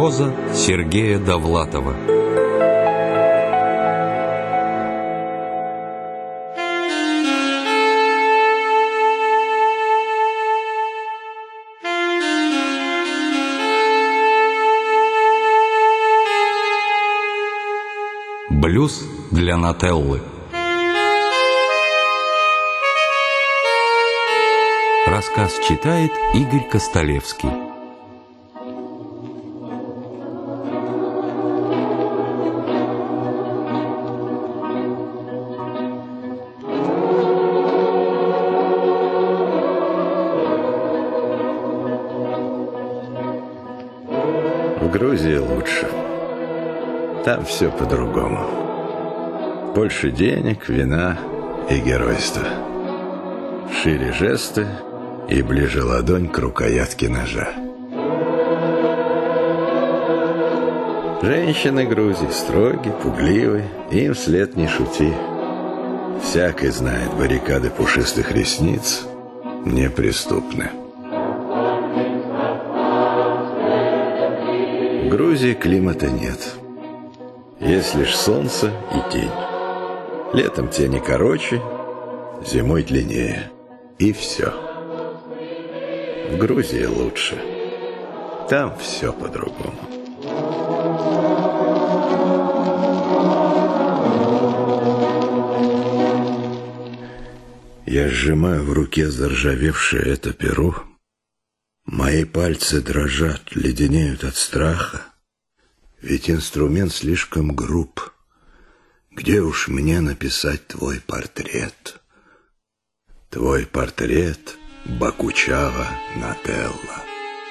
Проза Сергея Довлатова. Блюз для Нателлы. Рассказ читает Игорь Костолевский. В Грузии лучше. Там все по-другому. Больше денег, вина и геройства. Шире жесты и ближе ладонь к рукоятке ножа. Женщины Грузии строги, пугливы, им вслед не шути. Всякий знает, баррикады пушистых ресниц неприступны. В Грузии климата нет. Есть лишь солнце и тень. Летом тени короче, зимой длиннее. И все. В Грузии лучше. Там все по-другому. Я сжимаю в руке заржавевшее это перо. Мои пальцы дрожат, леденеют от страха. Ведь инструмент слишком груб. Где уж мне написать твой портрет? Твой портрет, Бокучава Нателла.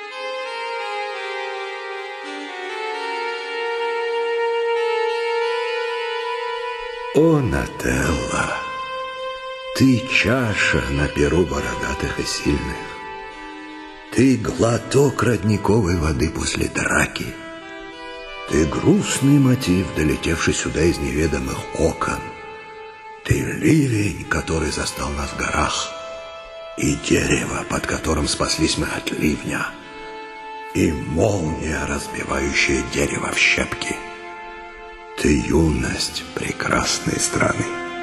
О, Нателла, ты чаша на перу бородатых и сильных. Ты глоток родниковой воды после драки. Ты грустный мотив, долетевший сюда из неведомых окон. Ты ливень, который застал нас в горах. И дерево, под которым спаслись мы от ливня. И молния, разбивающая дерево в щепки. Ты юность прекрасной страны.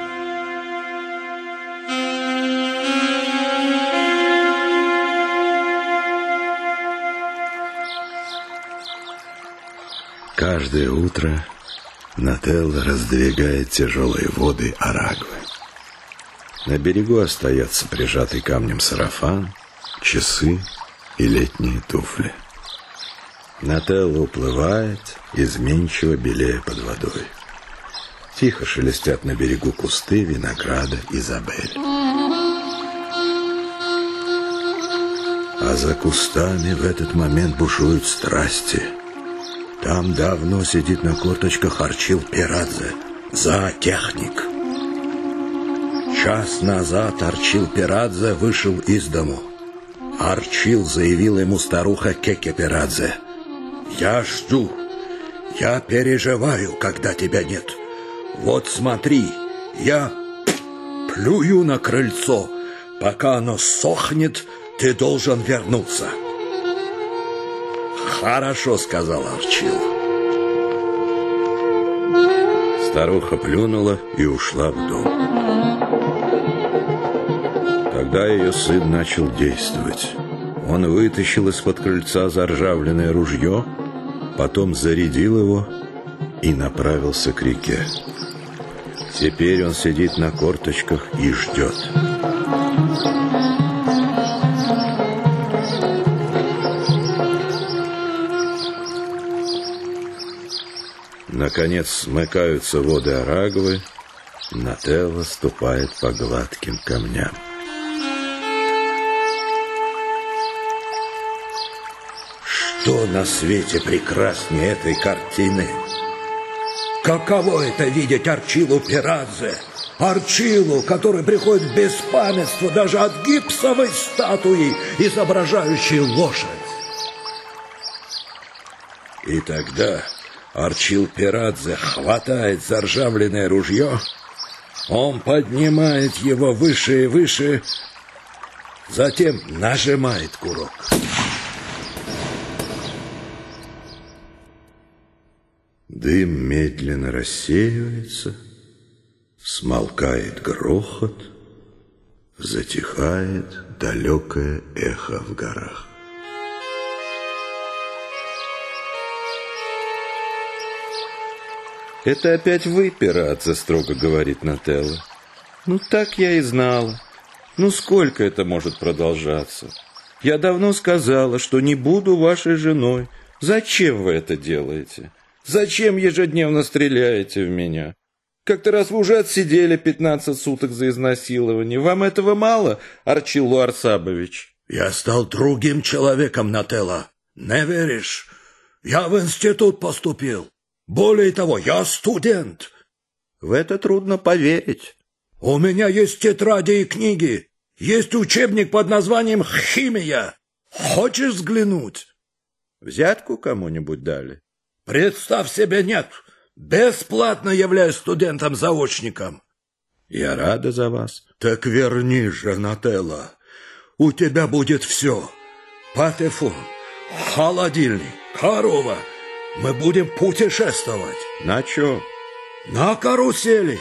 Каждое утро Нателла раздвигает тяжелые воды Арагвы. На берегу остается прижатый камнем сарафан, часы и летние туфли. Нателла уплывает, изменчиво белея под водой. Тихо шелестят на берегу кусты винограда Изабель. А за кустами в этот момент бушуют страсти. Там давно сидит на корточках Арчил Пирадзе, зоотехник. Час назад Арчил Пирадзе вышел из дому. Арчил заявил ему старуха Кеке Пирадзе: «Я жду, я переживаю, когда тебя нет. Вот смотри, я плюю на крыльцо. Пока оно сохнет, ты должен вернуться». «Хорошо», — сказал Арчил. Старуха плюнула и ушла в дом. Тогда ее сын начал действовать. Он вытащил из-под крыльца заржавленное ружье, потом зарядил его и направился к реке. Теперь он сидит на корточках и ждет. Наконец смыкаются воды Арагвы. Нателла ступает по гладким камням. Что на свете прекраснее этой картины? Каково это видеть Арчилу Пирадзе? Арчилу, который приходит в беспамятство даже от гипсовой статуи, изображающей лошадь. И тогда Арчил Пирадзе хватает заржавленное ружье, он поднимает его выше и выше, затем нажимает курок. Дым медленно рассеивается, смолкает грохот, затихает далекое эхо в горах. «Это опять вы, Пирадзе», — строго говорит Нателла. «Ну, так я и знала. Ну, сколько это может продолжаться? Я давно сказала, что не буду вашей женой. Зачем вы это делаете? Зачем ежедневно стреляете в меня? Как-то раз вы уже отсидели 15 суток за изнасилование. Вам этого мало, Арчил Луарсабович?» Я стал другим человеком, Нателла. Не веришь? Я в институт поступил. Более того, я студент. В это трудно поверить. У меня есть тетради и книги. Есть учебник под названием «Химия». Хочешь взглянуть? Взятку кому-нибудь дали? Представь себе, нет. Бесплатно являюсь студентом-заочником. Я рада за вас. Так верни же, Нателла. У тебя будет все. Патефон, холодильник, корова. Мы будем путешествовать. На чё? На карусели.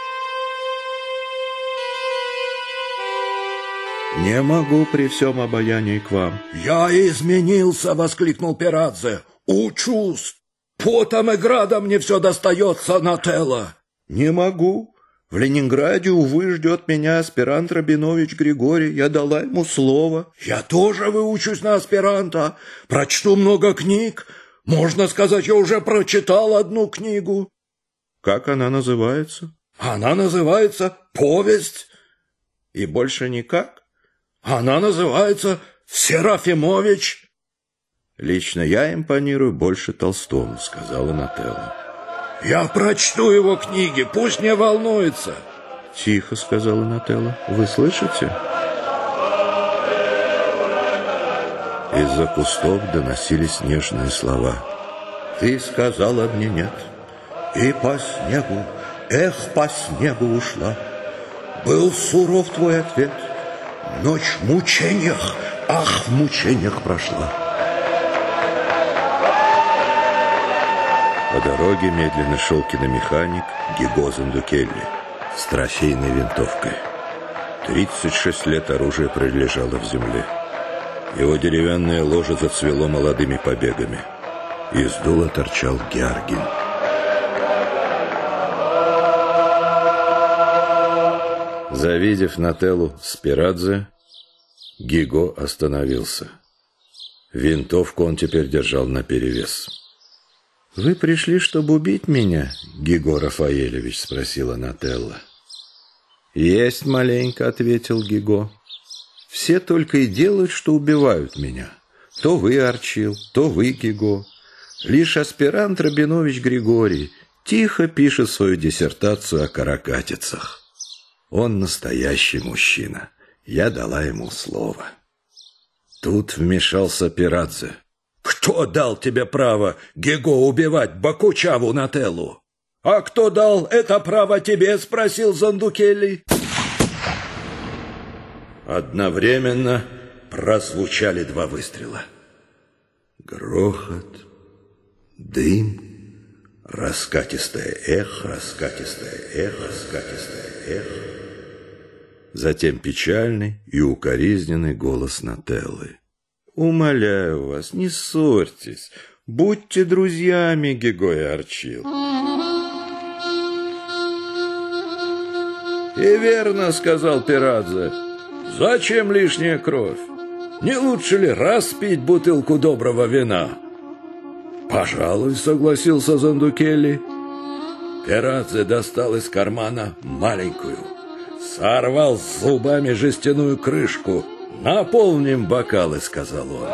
Не могу при всем обаянии к вам. Я изменился, воскликнул Пирадзе. Учусь. Потом и градом мне все достается, Нателла. Не могу. В Ленинграде, увы, ждет меня аспирант Рабинович Григорий. Я дала ему слово. Я тоже выучусь на аспиранта. Прочту много книг. Можно сказать, я уже прочитал одну книгу. Как она называется? Она называется «Повесть». И больше никак? Она называется «Серафимович». Лично я импонирую больше Толстому, сказала Нателла. Я прочту его книги, пусть не волнуется. Тихо, сказала Нателла. Вы слышите? Из-за кустов доносились нежные слова. Ты сказала мне нет, и по снегу, эх, по снегу ушла. Был суров твой ответ, ночь в мучениях, ах, в мучениях прошла. По дороге медленно шел киномеханик Гиго Зандукелли с трофейной винтовкой. 36 лет оружие пролежало в земле. Его деревянное ложе зацвело молодыми побегами. Из дула торчал Георгин. Завидев Нателлу с Пирадзе, Гиго остановился. Винтовку он теперь держал наперевес. «Вы пришли, чтобы убить меня, Гиго Рафаэлевич?» — спросила Нателла. «Есть маленько», — ответил Гиго. «Все только и делают, что убивают меня. То вы, Арчил, то вы, Гиго. Лишь аспирант Рабинович Григорий тихо пишет свою диссертацию о каракатицах. Он настоящий мужчина. Я дала ему слово». Тут вмешался Пирадзе. Кто дал тебе право, Гиго, убивать Бакучаву Нателлу? А кто дал это право тебе, спросил Зандукелли. Одновременно прозвучали два выстрела. Грохот, дым, раскатистое эхо, раскатистое эхо, раскатистое эхо. Затем печальный и укоризненный голос Нателлы. «Умоляю вас, не ссорьтесь. Будьте друзьями, Гиго и Арчил». «И верно, — сказал Пирадзе, — зачем лишняя кровь? Не лучше ли распить бутылку доброго вина?» «Пожалуй, — согласился Зандукелли». Пирадзе достал из кармана маленькую, сорвал зубами жестяную крышку. «Наполним бокалы, — сказал он».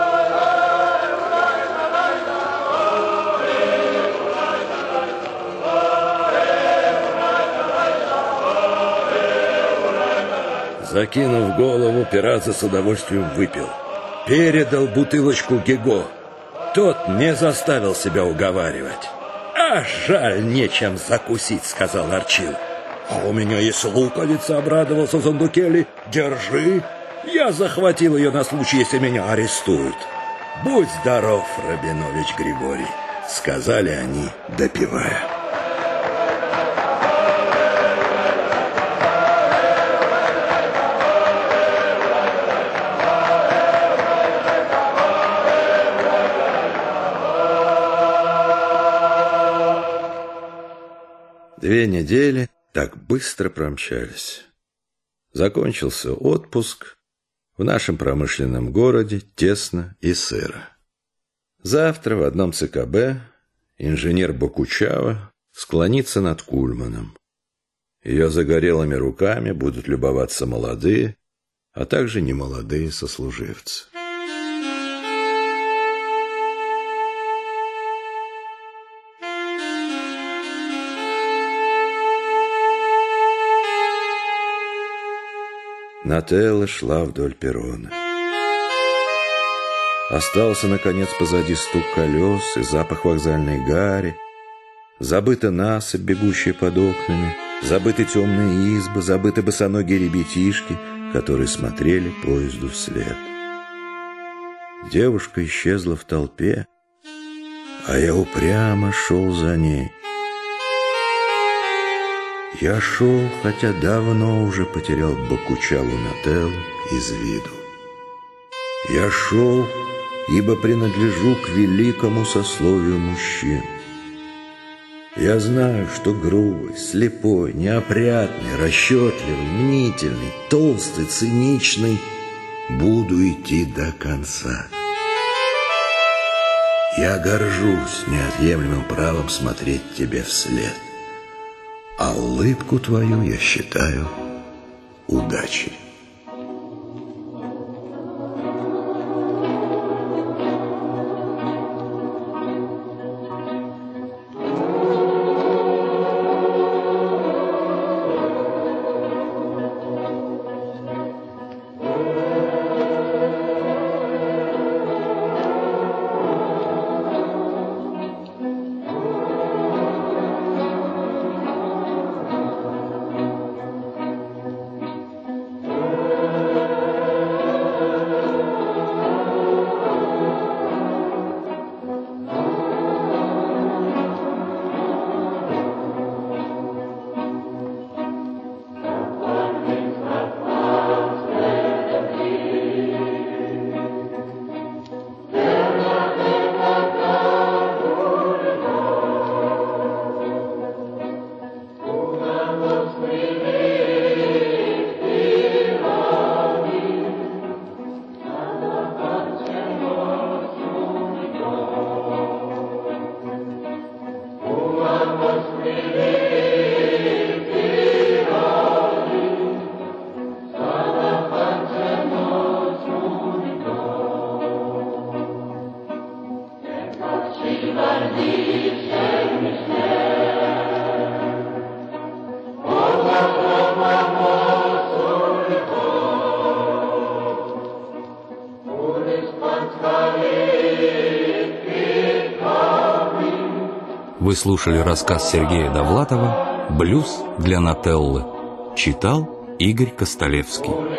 Закинув голову, Пирадзе с удовольствием выпил. Передал бутылочку Гиго. Тот не заставил себя уговаривать. «А жаль, нечем закусить, — сказал Арчил». «А у меня есть луковица, — обрадовался Зандукелли. Держи. Я захватил ее на случай, если меня арестуют». «Будь здоров, Рабинович Григорий. сказали они, допивая. Две недели так быстро промчались. Закончился отпуск. В нашем промышленном городе тесно и сыро. Завтра в одном ЦКБ инженер Бокучава склонится над Кульманом. Ее загорелыми руками будут любоваться молодые, а также немолодые сослуживцы. Нателла шла вдоль перрона. Остался, наконец, позади стук колес и запах вокзальной гари. Забыта насыпь, бегущая под окнами, забыты темные избы, забыты босоногие ребятишки, которые смотрели поезду вслед. Девушка исчезла в толпе, а я упрямо шел за ней. Я шел, хотя давно уже потерял Бокучаву Нателлу из виду. Я шел, ибо принадлежу к великому сословию мужчин. Я знаю, что грубый, слепой, неопрятный, расчетливый, мнительный, толстый, циничный буду идти до конца. Я горжусь неотъемлемым правом смотреть тебе вслед. А улыбку твою я считаю удачей. Вы слушали рассказ Сергея Довлатова «Блюз для Нателлы». Читал Игорь Костолевский.